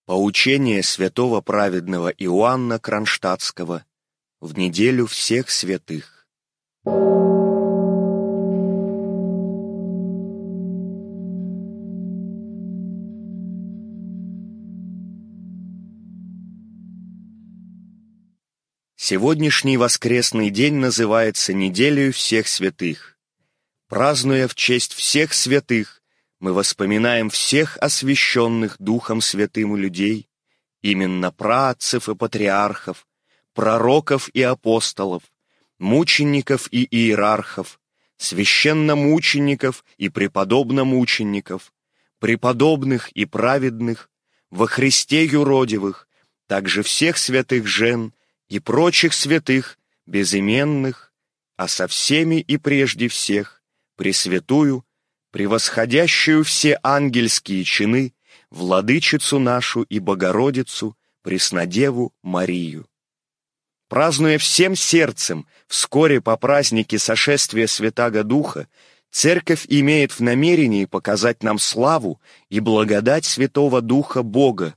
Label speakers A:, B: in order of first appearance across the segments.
A: Поучение святого праведного Иоанна Кронштадтского в неделю всех святых. Сегодняшний воскресный день называется неделею всех святых. Празднуя в честь всех святых, мы вспоминаем всех освященных Духом Святым людей, именно праотцев и патриархов, пророков и апостолов, мучеников и иерархов, священномучеников и преподобномучеников, преподобных и праведных, во Христе юродивых, также всех святых жен и прочих святых, безыменных, а со всеми и прежде всех, пресвятую, превосходящую все ангельские чины, Владычицу нашу и Богородицу, Преснодеву Марию. Празднуя всем сердцем вскоре по празднике сошествия Святаго Духа, Церковь имеет в намерении показать нам славу и благодать Святого Духа Бога,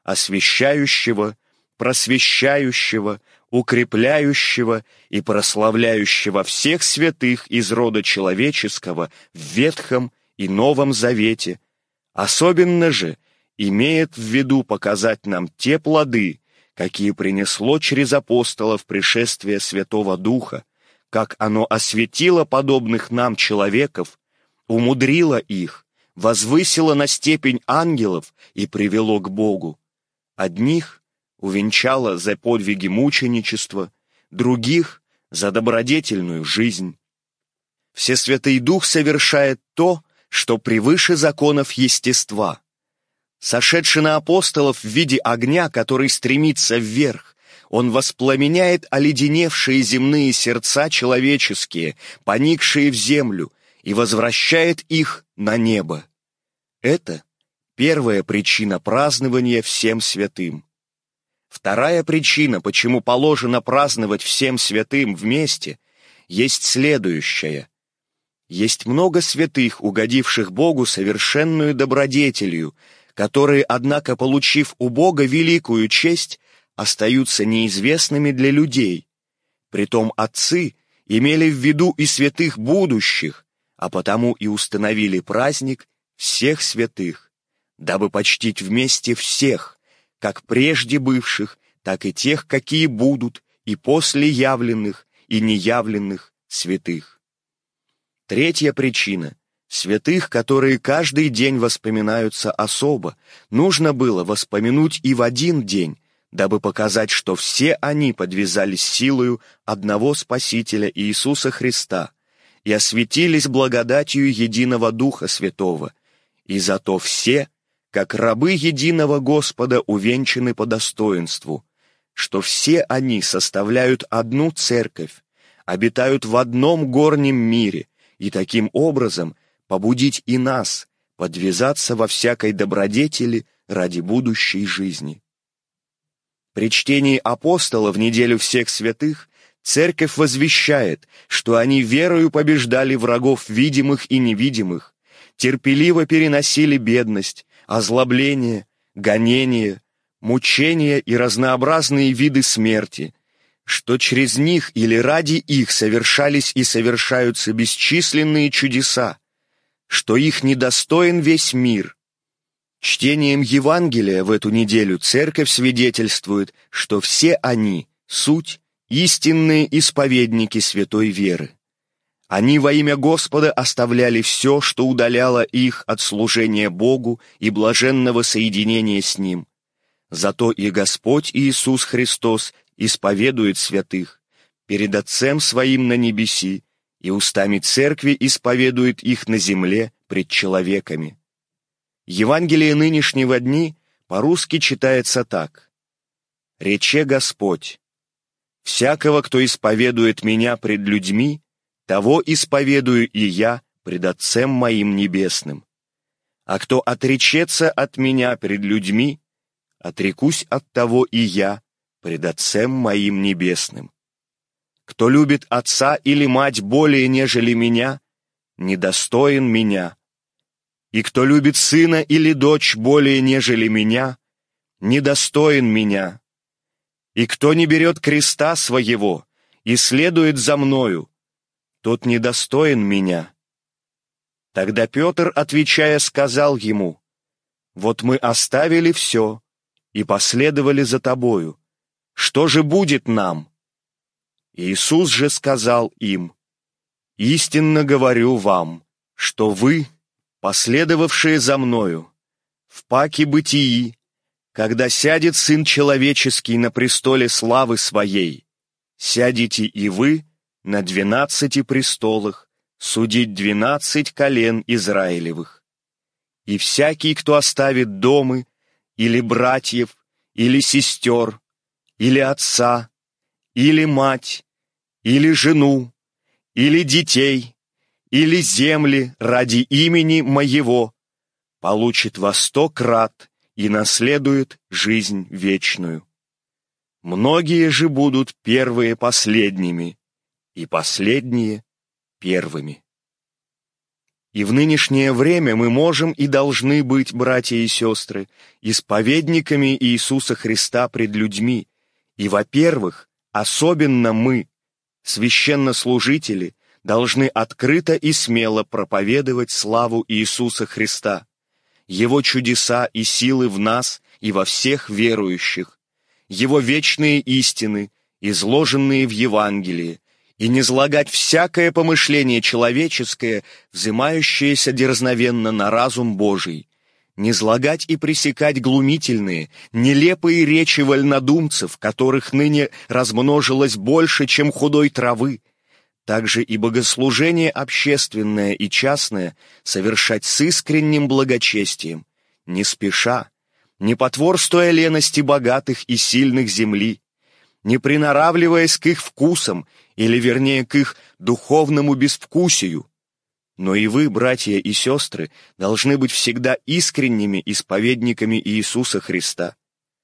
A: освящающего, просвещающего, укрепляющего и прославляющего всех святых из рода человеческого в Ветхом и Новом Завете, особенно же имеет в виду показать нам те плоды, какие принесло через апостолов пришествие Святого Духа, как оно осветило подобных нам человеков, умудрило их, возвысило на степень ангелов и привело к Богу. Одних увенчало за подвиги мученичества, других — за добродетельную жизнь. Всесвятый Дух совершает то, что превыше законов естества. Сошедший на апостолов в виде огня, который стремится вверх, он воспламеняет оледеневшие земные сердца человеческие, поникшие в землю, и возвращает их на небо. Это первая причина празднования всем святым. Вторая причина, почему положено праздновать всем святым вместе, есть следующая. Есть много святых, угодивших Богу совершенную добродетелью, которые, однако, получив у Бога великую честь, остаются неизвестными для людей. Притом отцы имели в виду и святых будущих, а потому и установили праздник всех святых, дабы почтить вместе всех, как прежде бывших, так и тех, какие будут, и после явленных, и неявленных святых. Третья причина. Святых, которые каждый день воспоминаются особо, нужно было воспомянуть и в один день, дабы показать, что все они подвязались силою одного Спасителя Иисуса Христа и осветились благодатью единого Духа Святого, и зато все, как рабы единого Господа, увенчаны по достоинству, что все они составляют одну церковь, обитают в одном горнем мире, и таким образом побудить и нас подвязаться во всякой добродетели ради будущей жизни. При чтении апостола в неделю всех святых Церковь возвещает, что они верою побеждали врагов видимых и невидимых, терпеливо переносили бедность, озлобление, гонение, мучения и разнообразные виды смерти, что через них или ради их совершались и совершаются бесчисленные чудеса, что их недостоин весь мир. Чтением Евангелия в эту неделю Церковь свидетельствует, что все они — суть истинные исповедники святой веры. Они во имя Господа оставляли все, что удаляло их от служения Богу и блаженного соединения с Ним. Зато и Господь Иисус Христос исповедует святых перед Отцем Своим на небеси и устами Церкви исповедует их на земле пред человеками. Евангелие нынешнего дни по-русски читается так. «Рече Господь: всякого, кто исповедует Меня пред людьми, того исповедую и Я пред Отцем Моим Небесным. А кто отречется от Меня пред людьми, отрекусь от того и Я пред Отцем Моим Небесным. Кто любит отца или мать более, нежели Меня, недостоин Меня. И кто любит сына или дочь более, нежели Меня, недостоин меня. И кто не берет креста своего и следует за мною, тот недостоин меня». Тогда Петр, отвечая, сказал ему: «Вот мы оставили все и последовали за тобою. Что же будет нам?» Иисус же сказал им: «Истинно говорю вам, что вы, последовавшие за мною, в паке бытии, когда сядет Сын Человеческий на престоле славы Своей, сядете и вы на 12 престолах, судить 12 колен Израилевых. И всякий, кто оставит домы, или братьев, или сестер, или отца, или мать, или жену, или детей, или земли ради имени Моего, получит во 100 крат и наследует жизнь вечную. Многие же будут первые последними, и последние первыми». И в нынешнее время мы можем и должны быть, братья и сестры, исповедниками Иисуса Христа пред людьми. И, во-первых, особенно мы, священнослужители, должны открыто и смело проповедовать славу Иисуса Христа, Его чудеса и силы в нас и во всех верующих, Его вечные истины, изложенные в Евангелии, и низлагать всякое помышление человеческое, взымающееся дерзновенно на разум Божий, низлагать и пресекать глумительные, нелепые речи вольнодумцев, которых ныне размножилось больше, чем худой травы, также и богослужение общественное и частное совершать с искренним благочестием, не спеша, не потворствуя лености богатых и сильных земли, не приноравливаясь к их вкусам, или, вернее, к их духовному безвкусию. Но и вы, братья и сестры, должны быть всегда искренними исповедниками Иисуса Христа.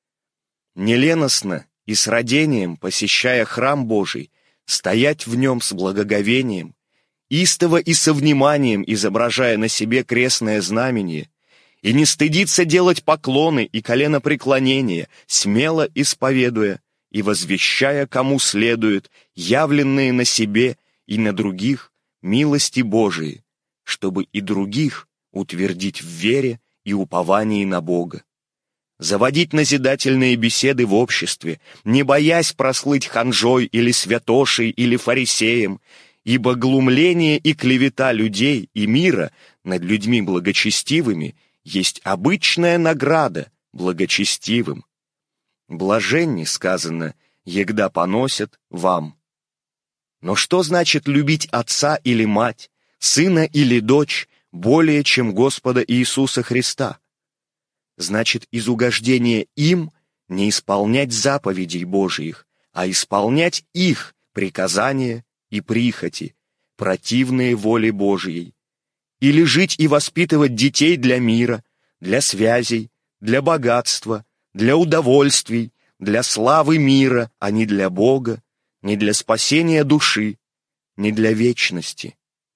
A: Неленостно и с радением, посещая храм Божий, стоять в нем с благоговением, истово и со вниманием изображая на себе крестное знамение, и не стыдиться делать поклоны и коленопреклонения, смело исповедуя и возвещая, кому следует, явленные на себе и на других милости Божии, чтобы и других утвердить в вере и уповании на Бога. Заводить назидательные беседы в обществе, не боясь прослыть ханжой или святошей или фарисеем, ибо глумление и клевета людей и мира над людьми благочестивыми есть обычная награда благочестивым. Блаженни, сказано, егда поносят вам. Но что значит любить отца или мать, сына или дочь более, чем Господа Иисуса Христа? Значит, из угождения им не исполнять заповедей Божиих, а исполнять их приказания и прихоти, противные воле Божией, или жить и воспитывать детей для мира, для связей, для богатства, для удовольствий, для славы мира, а не для Бога, не для спасения души, не для вечности.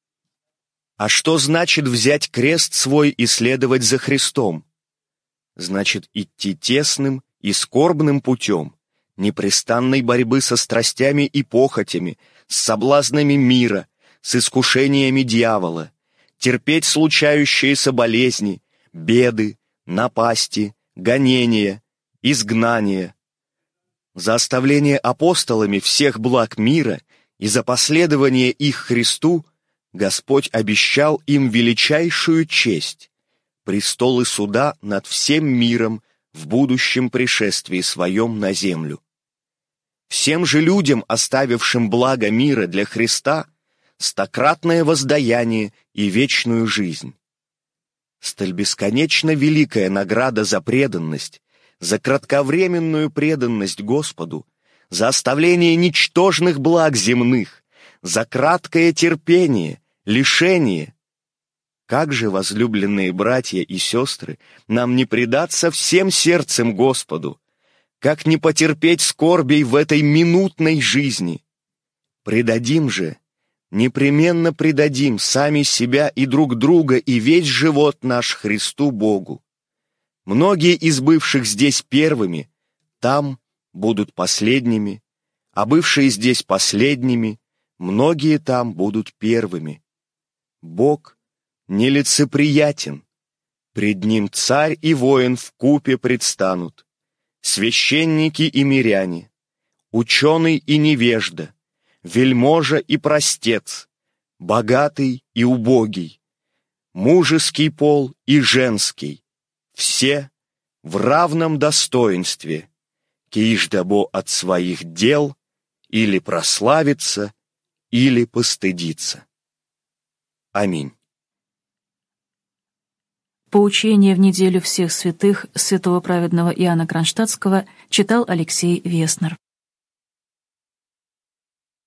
A: А что значит взять крест свой и следовать за Христом? Значит, идти тесным и скорбным путем, непрестанной борьбы со страстями и похотями, с соблазнами мира, с искушениями дьявола, терпеть случающиеся болезни, беды, напасти, гонения, изгнание. За оставление апостолами всех благ мира и за последование их Христу Господь обещал им величайшую честь — престолы суда над всем миром в будущем пришествии своем на землю. Всем же людям, оставившим благо мира для Христа, стократное воздаяние и вечную жизнь. Столь бесконечно великая награда за преданность, за кратковременную преданность Господу, за оставление ничтожных благ земных, за краткое терпение, лишение. Как же, возлюбленные братья и сестры, нам не предаться всем сердцем Господу? Как не потерпеть скорбей в этой минутной жизни? Предадим же, непременно предадим сами себя и друг друга и весь живот наш Христу Богу. Многие из бывших здесь первыми, там будут последними, а бывшие здесь последними, многие там будут первыми. Бог нелицеприятен. Пред ним царь и воин вкупе предстанут, священники и миряне, ученый и невежда, вельможа и простец, богатый и убогий, мужеский пол и женский, все в равном достоинстве, киждабо от своих дел или прославиться, или постыдиться. Аминь.
B: Поучение в неделю всех святых святого праведного Иоанна Кронштадтского читал Алексей Веснер.